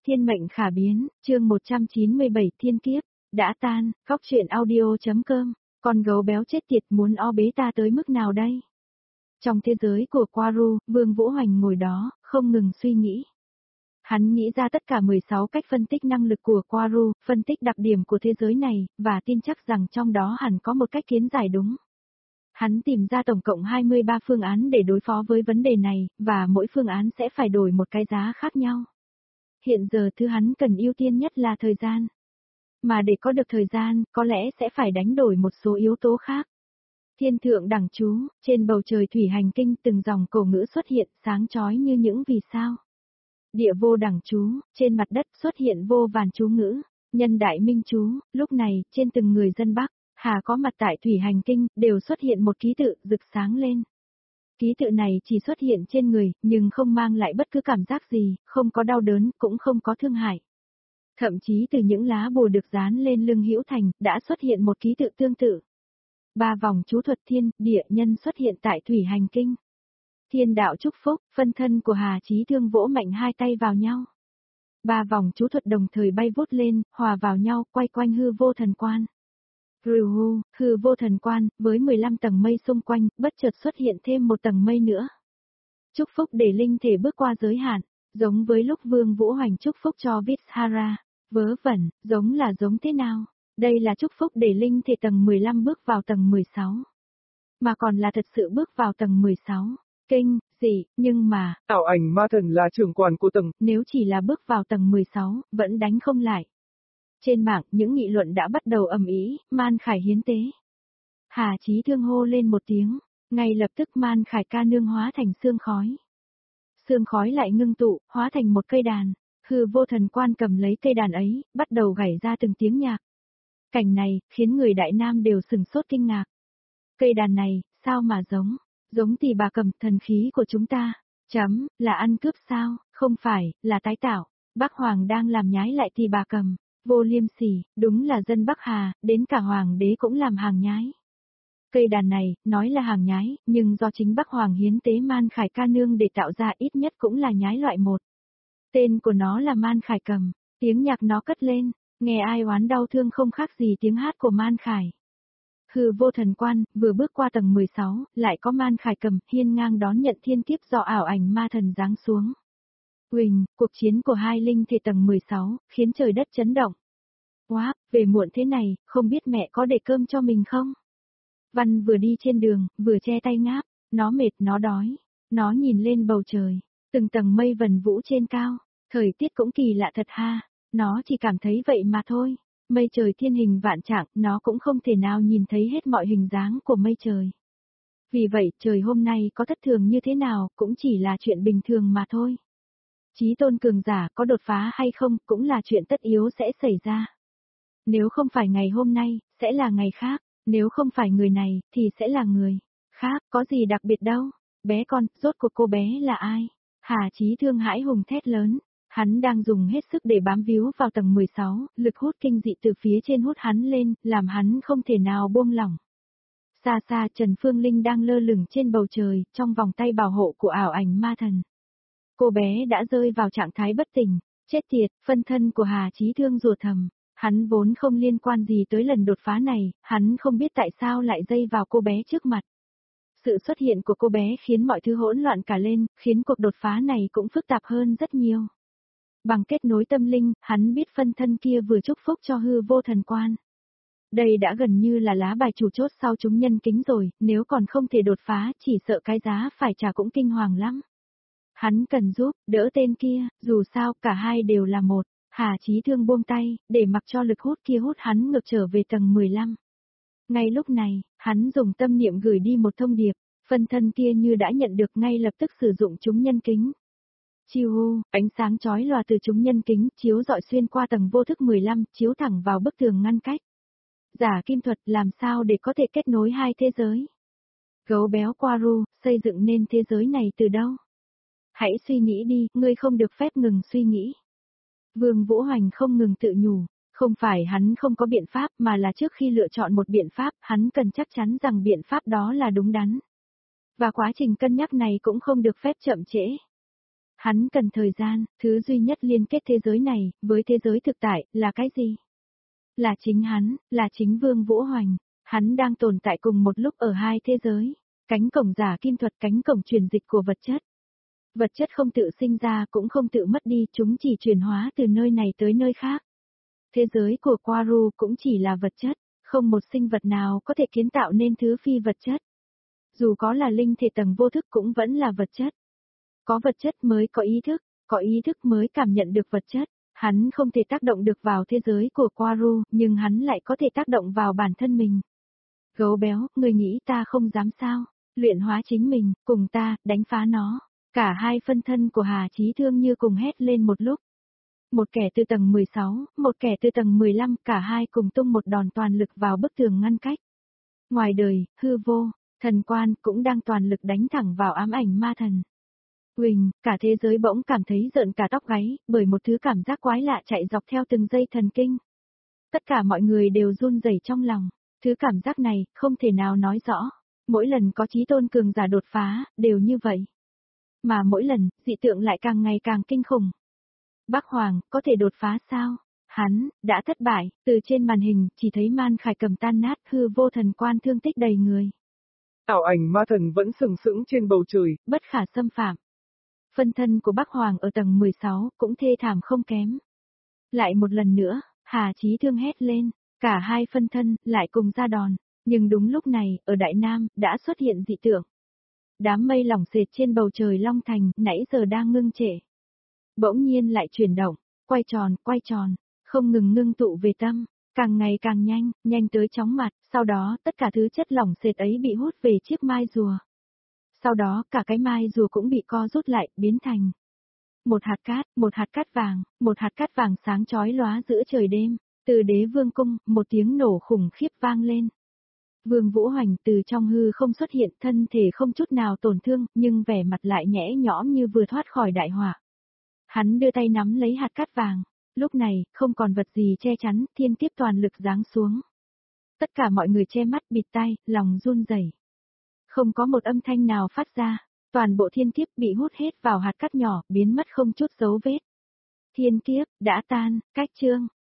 Thiên mệnh khả biến, chương 197 thiên kiếp, đã tan, góc truyện audio.com, con gấu béo chết tiệt muốn o bế ta tới mức nào đây? Trong thế giới của Quaru, Vương Vũ Hoành ngồi đó, không ngừng suy nghĩ. Hắn nghĩ ra tất cả 16 cách phân tích năng lực của Quaru, phân tích đặc điểm của thế giới này, và tin chắc rằng trong đó hẳn có một cách kiến giải đúng. Hắn tìm ra tổng cộng 23 phương án để đối phó với vấn đề này, và mỗi phương án sẽ phải đổi một cái giá khác nhau. Hiện giờ thứ hắn cần ưu tiên nhất là thời gian. Mà để có được thời gian, có lẽ sẽ phải đánh đổi một số yếu tố khác. Thiên thượng đẳng chú, trên bầu trời thủy hành kinh từng dòng cổ ngữ xuất hiện sáng chói như những vì sao. Địa vô đẳng chú, trên mặt đất xuất hiện vô vàn chú ngữ, nhân đại minh chú, lúc này, trên từng người dân Bắc, Hà có mặt tại thủy hành kinh, đều xuất hiện một ký tự rực sáng lên. Ký tự này chỉ xuất hiện trên người, nhưng không mang lại bất cứ cảm giác gì, không có đau đớn, cũng không có thương hại. Thậm chí từ những lá bùa được dán lên lưng Hữu Thành, đã xuất hiện một ký tự tương tự. 3 vòng chú thuật thiên, địa nhân xuất hiện tại thủy hành kinh. Thiên đạo chúc phúc, phân thân của Hà Chí Thương vỗ mạnh hai tay vào nhau. 3 vòng chú thuật đồng thời bay vút lên, hòa vào nhau, quay quanh hư vô thần quan. Hư vô thần quan, với 15 tầng mây xung quanh, bất chợt xuất hiện thêm một tầng mây nữa. Chúc phúc để linh thể bước qua giới hạn, giống với lúc Vương Vũ Hoành chúc phúc cho Vishara. Vớ vẩn, giống thế nào? Đây là chúc phúc để linh thể tầng 15 bước vào tầng 16. Mà còn là thật sự bước vào tầng 16. Kinh, dị, nhưng mà... Ảo ảnh ma thần là trưởng quản của tầng. Nếu chỉ là bước vào tầng 16, vẫn đánh không lại. Trên mạng, những nghị luận đã bắt đầu ầm ĩ, Man Khải hiến tế. Hà Chí Thương hô lên một tiếng, ngay lập tức Man Khải ca nương hóa thành sương khói. Sương khói lại ngưng tụ, hóa thành một cây đàn. Hư vô thần quan cầm lấy cây đàn ấy, bắt đầu gảy ra từng tiếng nhạc. Cảnh này, khiến người Đại Nam đều sừng sốt kinh ngạc. Cây đàn này, sao mà giống Tỳ Bà Cầm, thần khí của chúng ta. Là ăn cướp sao, không phải, là tái tạo. Bắc Hoàng đang làm nhái lại Tỳ Bà Cầm. Vô liêm sỉ, đúng là dân Bắc Hà, đến cả Hoàng đế cũng làm hàng nhái. Cây đàn này, nói là hàng nhái, nhưng do chính Bắc Hoàng hiến tế Man Khải ca nương để tạo ra ít nhất cũng là nhái loại 1. Tên của nó là Man Khải Cầm, tiếng nhạc nó cất lên, nghe ai oán đau thương không khác gì tiếng hát của Man Khải. Hư vô thần quan, vừa bước qua tầng 16, lại có Man Khải Cầm, hiên ngang đón nhận thiên kiếp do ảo ảnh ma thần giáng xuống. Huỳnh, cuộc chiến của hai linh thể tầng 16, khiến trời đất chấn động. Quá, về muộn thế này, không biết mẹ có để cơm cho mình không? Văn vừa đi trên đường, vừa che tay ngáp, nó mệt, nó đói. Nó nhìn lên bầu trời, từng tầng mây vần vũ trên cao, thời tiết cũng kỳ lạ thật ha, nó chỉ cảm thấy vậy mà thôi. Mây trời thiên hình vạn trạng, nó cũng không thể nào nhìn thấy hết mọi hình dáng của mây trời. Vì vậy, trời hôm nay có thất thường như thế nào, cũng chỉ là chuyện bình thường mà thôi. Chí tôn cường giả có đột phá hay không, cũng là chuyện tất yếu sẽ xảy ra. Nếu không phải ngày hôm nay, sẽ là ngày khác, nếu không phải người này, thì sẽ là người khác, có gì đặc biệt đâu. Bé con, rốt cuộc cô bé là ai? Hà Chí Thương hãi hùng thét lớn. Hắn đang dùng hết sức để bám víu vào tầng 16, lực hút kinh dị từ phía trên hút hắn lên, làm hắn không thể nào buông lỏng. Xa xa Trần Phương Linh đang lơ lửng trên bầu trời, trong vòng tay bảo hộ của ảo ảnh ma thần. Cô bé đã rơi vào trạng thái bất tỉnh, chết tiệt, phân thân của Hà Chí Thương rủa thầm. Hắn vốn không liên quan gì tới lần đột phá này, hắn không biết tại sao lại dây vào cô bé trước mặt. Sự xuất hiện của cô bé khiến mọi thứ hỗn loạn cả lên, khiến cuộc đột phá này cũng phức tạp hơn rất nhiều. Bằng kết nối tâm linh, hắn biết phân thân kia vừa chúc phúc cho hư vô thần quan. Đây đã gần như là lá bài chủ chốt sau chúng nhân kính rồi, nếu còn không thể đột phá, chỉ sợ cái giá phải trả cũng kinh hoàng lắm. Hắn cần giúp, đỡ tên kia, dù sao, cả hai đều là một. Hà Chí Thương buông tay, để mặc cho lực hút kia hút hắn ngược trở về tầng 15. Ngay lúc này, hắn dùng tâm niệm gửi đi một thông điệp, phân thân kia như đã nhận được ngay lập tức sử dụng chúng nhân kính. Chiu hu, ánh sáng chói lòa từ chúng nhân kính, chiếu dọi xuyên qua tầng vô thức 15, chiếu thẳng vào bức tường ngăn cách. Giả kim thuật làm sao để có thể kết nối hai thế giới? Gấu béo Quaru, xây dựng nên thế giới này từ đâu? Hãy suy nghĩ đi, ngươi không được phép ngừng suy nghĩ. Vương Vũ Hoành không ngừng tự nhủ, không phải hắn không có biện pháp mà là trước khi lựa chọn một biện pháp, hắn cần chắc chắn rằng biện pháp đó là đúng đắn. Và quá trình cân nhắc này cũng không được phép chậm trễ. Hắn cần thời gian, thứ duy nhất liên kết thế giới này, với thế giới thực tại, là cái gì? Là chính hắn, là chính Vương Vũ Hoành. Hắn đang tồn tại cùng một lúc ở hai thế giới. Cánh cổng giả kim thuật, cánh cổng truyền dịch của vật chất. Vật chất không tự sinh ra cũng không tự mất đi, chúng chỉ chuyển hóa từ nơi này tới nơi khác. Thế giới của Quaru cũng chỉ là vật chất, không một sinh vật nào có thể kiến tạo nên thứ phi vật chất. Dù có là linh thể tầng vô thức cũng vẫn là vật chất. Có vật chất mới có ý thức mới cảm nhận được vật chất. Hắn không thể tác động được vào thế giới của Quaru, nhưng hắn lại có thể tác động vào bản thân mình. Gấu béo, người nghĩ ta không dám sao? Luyện hóa chính mình, cùng ta, đánh phá nó. Cả hai phân thân của Hà Chí Thương như cùng hét lên một lúc. Một kẻ từ tầng 16, một kẻ từ tầng 15, cả hai cùng tung một đòn toàn lực vào bức tường ngăn cách. Ngoài đời, hư vô, thần quan cũng đang toàn lực đánh thẳng vào ám ảnh ma thần. Huỳnh, cả thế giới bỗng cảm thấy rợn cả tóc gáy, bởi một thứ cảm giác quái lạ chạy dọc theo từng dây thần kinh. Tất cả mọi người đều run rẩy trong lòng, thứ cảm giác này, không thể nào nói rõ. Mỗi lần có chí tôn cường giả đột phá, đều như vậy. Mà mỗi lần, dị tượng lại càng ngày càng kinh khủng. Bắc Hoàng, có thể đột phá sao? Hắn, đã thất bại, từ trên màn hình, chỉ thấy Man Khải cầm tan nát hư vô thần quan thương tích đầy người. Ảo ảnh ma thần vẫn sừng sững trên bầu trời, bất khả xâm phạm. Phân thân của Bắc Hoàng ở tầng 16 cũng thê thảm không kém. Lại một lần nữa, Hà Chí Thương hét lên, cả hai phân thân lại cùng ra đòn, nhưng đúng lúc này, ở Đại Nam, đã xuất hiện dị tượng. Đám mây lỏng xệt trên bầu trời Long Thành, nãy giờ đang ngưng trệ. Bỗng nhiên lại chuyển động, quay tròn, không ngừng ngưng tụ về tâm, càng ngày càng nhanh, nhanh tới chóng mặt, sau đó tất cả thứ chất lỏng xệt ấy bị hút về chiếc mai rùa. Sau đó cả cái mai rùa cũng bị co rút lại, biến thành một hạt cát vàng sáng chói lóa giữa trời đêm, từ Đế Vương cung, một tiếng nổ khủng khiếp vang lên. Vương Vũ Hoành từ trong hư không xuất hiện, thân thể không chút nào tổn thương, nhưng vẻ mặt lại nhẽ nhõm như vừa thoát khỏi đại họa. Hắn đưa tay nắm lấy hạt cát vàng, lúc này, không còn vật gì che chắn, thiên kiếp toàn lực giáng xuống. Tất cả mọi người che mắt bịt tai, lòng run rẩy. Không có một âm thanh nào phát ra, toàn bộ thiên kiếp bị hút hết vào hạt cát nhỏ, biến mất không chút dấu vết. Thiên kiếp, đã tan, cách chương.